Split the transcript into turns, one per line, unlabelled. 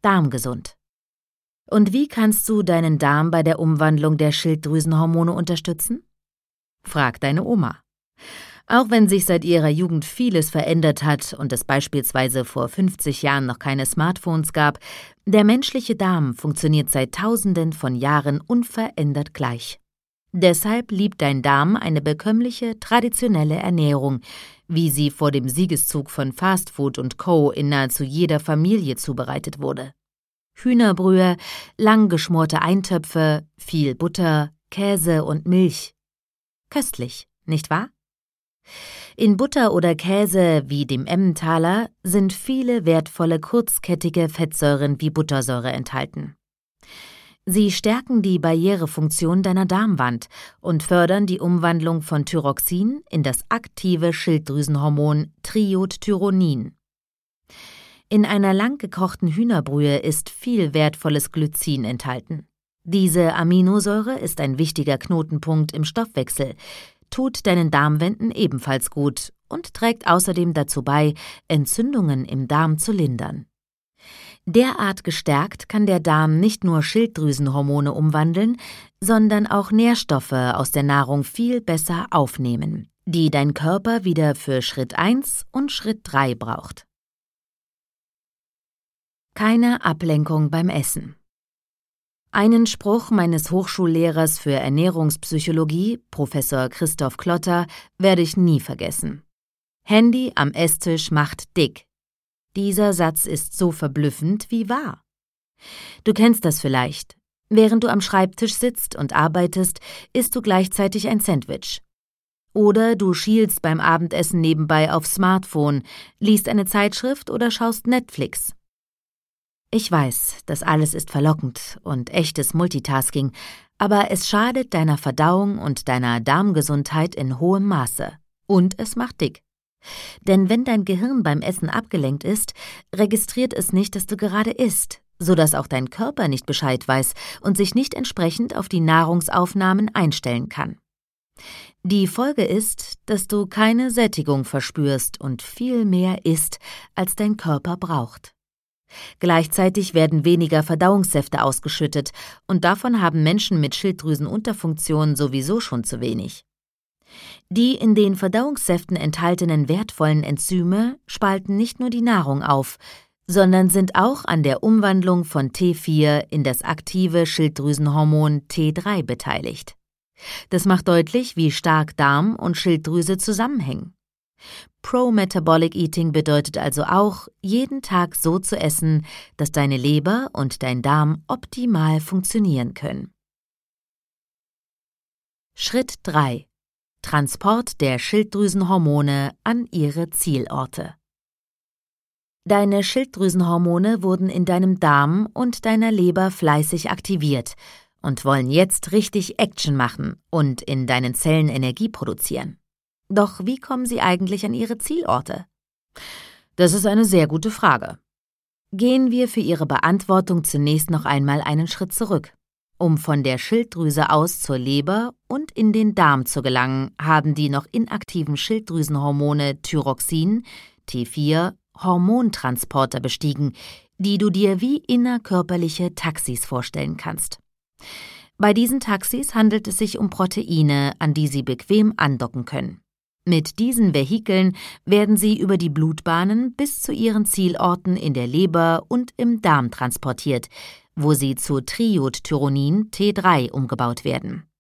darmgesund. Und wie kannst du deinen Darm bei der Umwandlung der Schilddrüsenhormone unterstützen? Frag deine Oma. Auch wenn sich seit ihrer Jugend vieles verändert hat und es beispielsweise vor 50 Jahren noch keine Smartphones gab, der menschliche Darm funktioniert seit Tausenden von Jahren unverändert gleich. Deshalb liebt dein Darm eine bekömmliche, traditionelle Ernährung, wie sie vor dem Siegeszug von Fastfood und Co. in nahezu jeder Familie zubereitet wurde. Hühnerbrühe, lang geschmorte Eintöpfe, viel Butter, Käse und Milch. Köstlich, nicht wahr? In Butter oder Käse wie dem Emmentaler sind viele wertvolle kurzkettige Fettsäuren wie Buttersäure enthalten. Sie stärken die Barrierefunktion deiner Darmwand und fördern die Umwandlung von Thyroxin in das aktive Schilddrüsenhormon Triiodthyronin. In einer lang gekochten Hühnerbrühe ist viel wertvolles Glycin enthalten. Diese Aminosäure ist ein wichtiger Knotenpunkt im Stoffwechsel, tut deinen Darmwänden ebenfalls gut und trägt außerdem dazu bei, Entzündungen im Darm zu lindern. Derart gestärkt kann der Darm nicht nur Schilddrüsenhormone umwandeln, sondern auch Nährstoffe aus der Nahrung viel besser aufnehmen, die dein Körper wieder für Schritt 1 und Schritt 3 braucht. Keine Ablenkung beim Essen. Einen Spruch meines Hochschullehrers für Ernährungspsychologie, Professor Christoph Klotter, werde ich nie vergessen. Handy am Esstisch macht dick. Dieser Satz ist so verblüffend wie wahr. Du kennst das vielleicht. Während du am Schreibtisch sitzt und arbeitest, isst du gleichzeitig ein Sandwich. Oder du schielst beim Abendessen nebenbei aufs Smartphone, liest eine Zeitschrift oder schaust Netflix. Ich weiß, das alles ist verlockend und echtes Multitasking, aber es schadet deiner Verdauung und deiner Darmgesundheit in hohem Maße. Und es macht dick. Denn wenn dein Gehirn beim Essen abgelenkt ist, registriert es nicht, dass du gerade isst, sodass auch dein Körper nicht Bescheid weiß und sich nicht entsprechend auf die Nahrungsaufnahmen einstellen kann. Die Folge ist, dass du keine Sättigung verspürst und viel mehr isst, als dein Körper braucht. Gleichzeitig werden weniger Verdauungssäfte ausgeschüttet und davon haben Menschen mit Schilddrüsenunterfunktion sowieso schon zu wenig. Die in den Verdauungssäften enthaltenen wertvollen Enzyme spalten nicht nur die Nahrung auf, sondern sind auch an der Umwandlung von T4 in das aktive Schilddrüsenhormon T3 beteiligt. Das macht deutlich, wie stark Darm und Schilddrüse zusammenhängen. Pro-Metabolic Eating bedeutet also auch, jeden Tag so zu essen, dass deine Leber und dein Darm optimal funktionieren können. Schritt 3: Transport der Schilddrüsenhormone an ihre Zielorte. Deine Schilddrüsenhormone wurden in deinem Darm und deiner Leber fleißig aktiviert und wollen jetzt richtig Action machen und in deinen Zellen Energie produzieren. Doch wie kommen sie eigentlich an ihre Zielorte? Das ist eine sehr gute Frage. Gehen wir für ihre Beantwortung zunächst noch einmal einen Schritt zurück. Um von der Schilddrüse aus zur Leber und in den Darm zu gelangen, haben die noch inaktiven Schilddrüsenhormone Thyroxin, T4, Hormontransporter bestiegen, die du dir wie innerkörperliche Taxis vorstellen kannst. Bei diesen Taxis handelt es sich um Proteine, an die sie bequem andocken können. Mit diesen Vehikeln werden sie über die Blutbahnen bis zu ihren Zielorten in der Leber und im Darm transportiert, wo sie zu Triiodthyronin T3 umgebaut werden.